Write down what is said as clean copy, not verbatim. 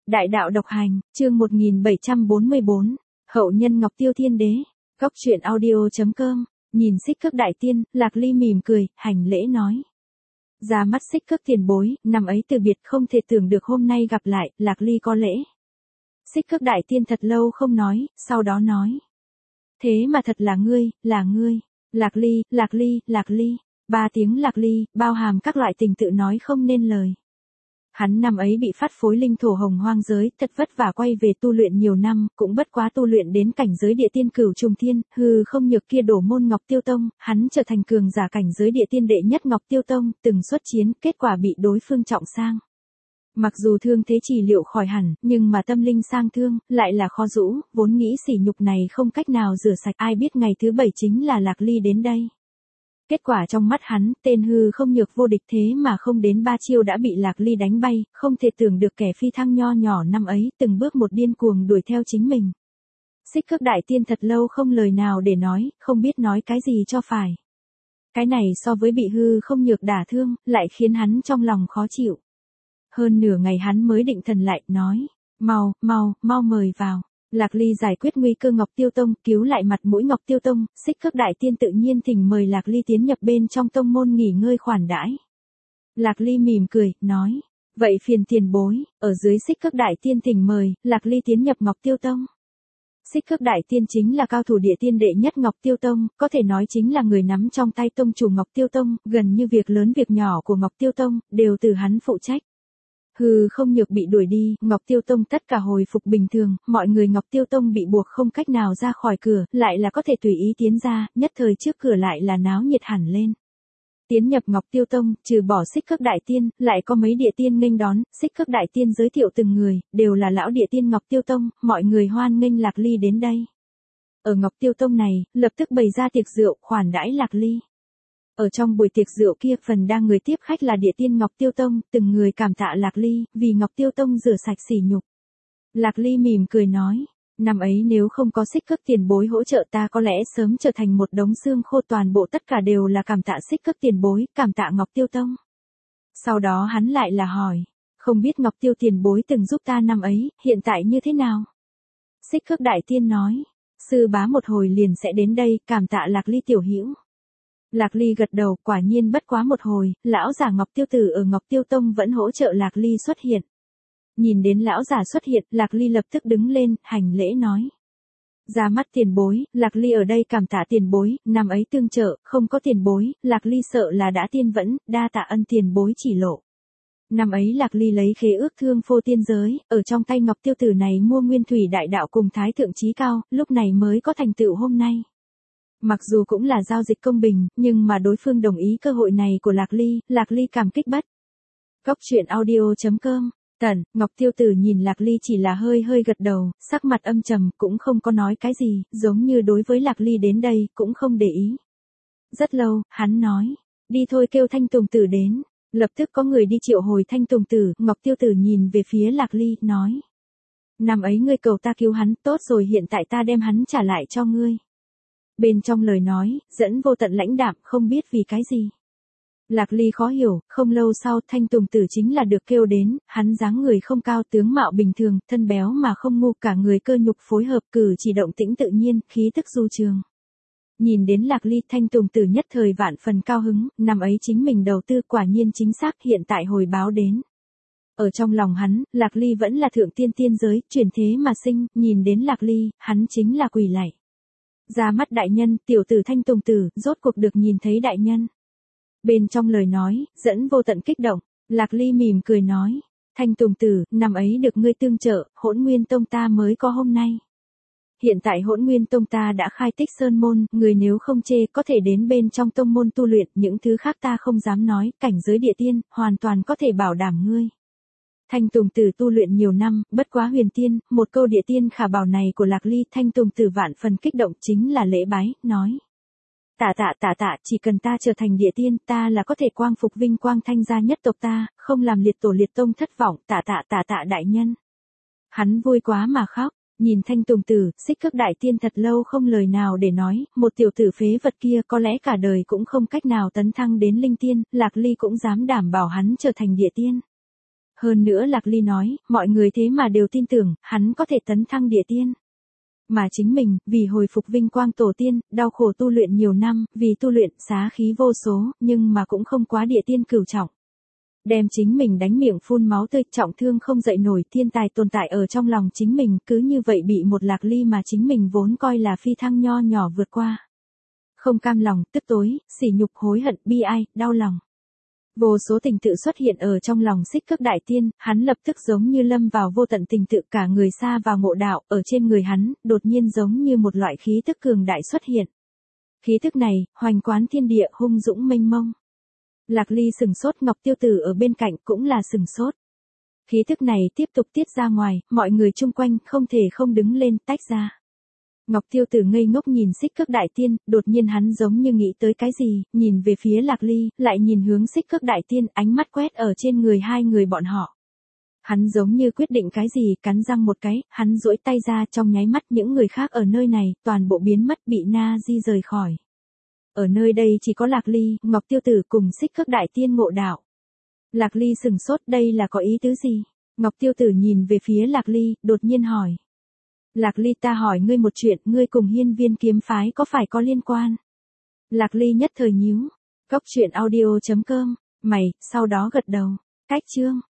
Đại đạo độc hành, chương 1744, Hậu nhân Ngọc Tiêu Thiên Đế, Góc truyện audio.com, nhìn Xích Cước Đại Tiên, Lạc Ly mỉm cười, hành lễ nói. Ra mắt Xích Cước tiền bối, năm ấy từ biệt không thể tưởng được hôm nay gặp lại, Lạc Ly có lễ. Xích Cước Đại Tiên thật lâu không nói, sau đó nói. Thế mà thật là ngươi, Lạc Ly, 3 tiếng Lạc Ly, bao hàm các loại tình tự nói không nên lời. Hắn năm ấy bị phát phối linh thổ hồng hoang giới, thật vất vả quay về tu luyện nhiều năm, cũng bất quá tu luyện đến cảnh giới địa tiên cửu trùng thiên, hư không nhược kia đổ môn Ngọc Tiêu Tông, hắn trở thành cường giả cảnh giới địa tiên đệ nhất Ngọc Tiêu Tông, từng xuất chiến, kết quả bị đối phương trọng sang. Mặc dù thương thế chỉ liệu khỏi hẳn, nhưng mà tâm linh sang thương, lại là khó rũ, vốn nghĩ sỉ nhục này không cách nào rửa sạch, ai biết ngày thứ 7 chính là Lạc Ly đến đây. Kết quả trong mắt hắn, tên hư không nhược vô địch thế mà không đến 3 chiêu đã bị Lạc Ly đánh bay, không thể tưởng được kẻ phi thăng nho nhỏ năm ấy, từng bước một điên cuồng đuổi theo chính mình. Xích Cước Đại Tiên thật lâu không lời nào để nói, không biết nói cái gì cho phải. Cái này so với bị hư không nhược đả thương, lại khiến hắn trong lòng khó chịu. Hơn nửa ngày hắn mới định thần lại, nói, mau mời vào. Lạc Ly giải quyết nguy cơ Ngọc Tiêu Tông, cứu lại mặt mũi Ngọc Tiêu Tông, Xích Cước Đại Tiên tự nhiên thỉnh mời Lạc Ly tiến nhập bên trong tông môn nghỉ ngơi khoản đãi. Lạc Ly mỉm cười, nói, vậy phiền tiền bối, ở dưới Xích Cước Đại Tiên thỉnh mời, Lạc Ly tiến nhập Ngọc Tiêu Tông. Xích Cước Đại Tiên chính là cao thủ địa tiên đệ nhất Ngọc Tiêu Tông, có thể nói chính là người nắm trong tay tông chủ Ngọc Tiêu Tông, gần như việc lớn việc nhỏ của Ngọc Tiêu Tông, đều từ hắn phụ trách. Hư không nhược bị đuổi đi, Ngọc Tiêu Tông tất cả hồi phục bình thường, mọi người Ngọc Tiêu Tông bị buộc không cách nào ra khỏi cửa, lại là có thể tùy ý tiến ra, nhất thời trước cửa lại là náo nhiệt hẳn lên. Tiến nhập Ngọc Tiêu Tông, trừ bỏ Xích Cước Đại Tiên, lại có mấy địa tiên nghênh đón, Xích Cước Đại Tiên giới thiệu từng người, đều là lão địa tiên Ngọc Tiêu Tông, mọi người hoan nghênh Lạc Ly đến đây. Ở Ngọc Tiêu Tông này, lập tức bày ra tiệc rượu, khoản đãi Lạc Ly. Ở trong buổi tiệc rượu kia, phần đa người tiếp khách là địa tiên Ngọc Tiêu Tông, từng người cảm tạ Lạc Ly, vì Ngọc Tiêu Tông rửa sạch sỉ nhục. Lạc Ly mỉm cười nói, năm ấy nếu không có Xích Cước tiền bối hỗ trợ ta có lẽ sớm trở thành một đống xương khô, toàn bộ tất cả đều là cảm tạ Xích Cước tiền bối, cảm tạ Ngọc Tiêu Tông. Sau đó hắn lại là hỏi, không biết Ngọc Tiêu tiền bối từng giúp ta năm ấy, hiện tại như thế nào? Xích Cước Đại Tiên nói, sư bá một hồi liền sẽ đến đây, cảm tạ Lạc Ly tiểu hữu. Lạc Ly gật đầu, quả nhiên bất quá một hồi, lão giả Ngọc Tiêu Tử ở Ngọc Tiêu Tông vẫn hỗ trợ Lạc Ly xuất hiện. Nhìn đến lão giả xuất hiện, Lạc Ly lập tức đứng lên, hành lễ nói. Ra mắt tiền bối, Lạc Ly ở đây cảm tạ tiền bối, năm ấy tương trợ, không có tiền bối, Lạc Ly sợ là đã tiên vẫn, đa tạ ân tiền bối chỉ lộ. Năm ấy Lạc Ly lấy khế ước thương phô tiên giới, ở trong tay Ngọc Tiêu Tử này mua nguyên thủy đại đạo cùng thái thượng chí cao, lúc này mới có thành tựu hôm nay. Mặc dù cũng là giao dịch công bình, nhưng mà đối phương đồng ý cơ hội này của Lạc Ly cảm kích bất. Góc truyện audio.com, Tần, Ngọc Tiêu Tử nhìn Lạc Ly chỉ là hơi gật đầu, sắc mặt âm trầm, cũng không có nói cái gì, giống như đối với Lạc Ly đến đây, cũng không để ý. Rất lâu, hắn nói, đi thôi kêu Thanh Tùng Tử đến, lập tức có người đi triệu hồi Thanh Tùng Tử, Ngọc Tiêu Tử nhìn về phía Lạc Ly, nói. Năm ấy ngươi cầu ta cứu hắn, tốt rồi hiện tại ta đem hắn trả lại cho ngươi. Bên trong lời nói, dẫn vô tận lãnh đạm, không biết vì cái gì. Lạc Ly khó hiểu, không lâu sau Thanh Tùng Tử chính là được kêu đến, hắn dáng người không cao, tướng mạo bình thường, thân béo mà không ngu, cả người cơ nhục phối hợp, cử chỉ động tĩnh tự nhiên, khí tức du trường. Nhìn đến Lạc Ly, Thanh Tùng Tử nhất thời vạn phần cao hứng, năm ấy chính mình đầu tư quả nhiên chính xác, hiện tại hồi báo đến. Ở trong lòng hắn, Lạc Ly vẫn là thượng tiên tiên giới, chuyển thế mà sinh, nhìn đến Lạc Ly, hắn chính là quỳ lạy. Ra mắt đại nhân, tiểu tử Thanh Tùng Tử, rốt cuộc được nhìn thấy đại nhân. Bên trong lời nói, dẫn vô tận kích động, Lạc Ly mỉm cười nói, Thanh Tùng Tử, năm ấy được ngươi tương trợ, Hỗn Nguyên Tông ta mới có hôm nay. Hiện tại Hỗn Nguyên Tông ta đã khai tích sơn môn, người nếu không chê có thể đến bên trong tông môn tu luyện, những thứ khác ta không dám nói, cảnh giới địa tiên, hoàn toàn có thể bảo đảm ngươi. Thanh Tùng Tử tu luyện nhiều năm, bất quá huyền tiên, một câu địa tiên khả bảo này của Lạc Ly, Thanh Tùng Tử vạn phần kích động chính là lễ bái, nói. Tạ, chỉ cần ta trở thành địa tiên, ta là có thể quang phục vinh quang thanh gia nhất tộc ta, không làm liệt tổ liệt tông thất vọng, tạ đại nhân. Hắn vui quá mà khóc, nhìn Thanh Tùng Tử, Xích Cước Đại Tiên thật lâu không lời nào để nói, một tiểu tử phế vật kia có lẽ cả đời cũng không cách nào tấn thăng đến linh tiên, Lạc Ly cũng dám đảm bảo hắn trở thành địa tiên. Hơn nữa Lạc Ly nói, mọi người thế mà đều tin tưởng, hắn có thể tấn thăng địa tiên. Mà chính mình, vì hồi phục vinh quang tổ tiên, đau khổ tu luyện nhiều năm, vì tu luyện, xá khí vô số, nhưng mà cũng không quá địa tiên cửu trọng. Đem chính mình đánh miệng phun máu tươi, trọng thương không dậy nổi, thiên tài tồn tại ở trong lòng chính mình, cứ như vậy bị một Lạc Ly mà chính mình vốn coi là phi thăng nho nhỏ vượt qua. Không cam lòng, tức tối, sỉ nhục, hối hận, bi ai, đau lòng. Vô số tình tự xuất hiện ở trong lòng Xích Cước Đại Tiên, hắn lập tức giống như lâm vào vô tận tình tự, cả người xa vào ngộ đạo, ở trên người hắn, đột nhiên giống như một loại khí tức cường đại xuất hiện. Khí tức này, hoành quán thiên địa, hung dũng mênh mông. Lạc Ly sừng sốt, Ngọc Tiêu Tử ở bên cạnh cũng là sừng sốt. Khí tức này tiếp tục tiết ra ngoài, mọi người chung quanh không thể không đứng lên, tách ra. Ngọc Tiêu Tử ngây ngốc nhìn Xích Cước Đại Tiên, đột nhiên hắn giống như nghĩ tới cái gì, nhìn về phía Lạc Ly, lại nhìn hướng Xích Cước Đại Tiên, ánh mắt quét ở trên người hai người bọn họ. Hắn giống như quyết định cái gì, cắn răng một cái, hắn duỗi tay ra, trong nháy mắt những người khác ở nơi này, toàn bộ biến mất, bị Na Di rời khỏi. Ở nơi đây chỉ có Lạc Ly, Ngọc Tiêu Tử cùng Xích Cước Đại Tiên ngộ đạo. Lạc Ly sừng sốt, đây là có ý tứ gì? Ngọc Tiêu Tử nhìn về phía Lạc Ly, đột nhiên hỏi. Lạc Ly, ta hỏi ngươi một chuyện, ngươi cùng Hiên Viên kiếm phái có phải có liên quan? Lạc Ly nhất thời nhíu. Cốc truyện audio.com, mày, sau đó gật đầu. Cách chương.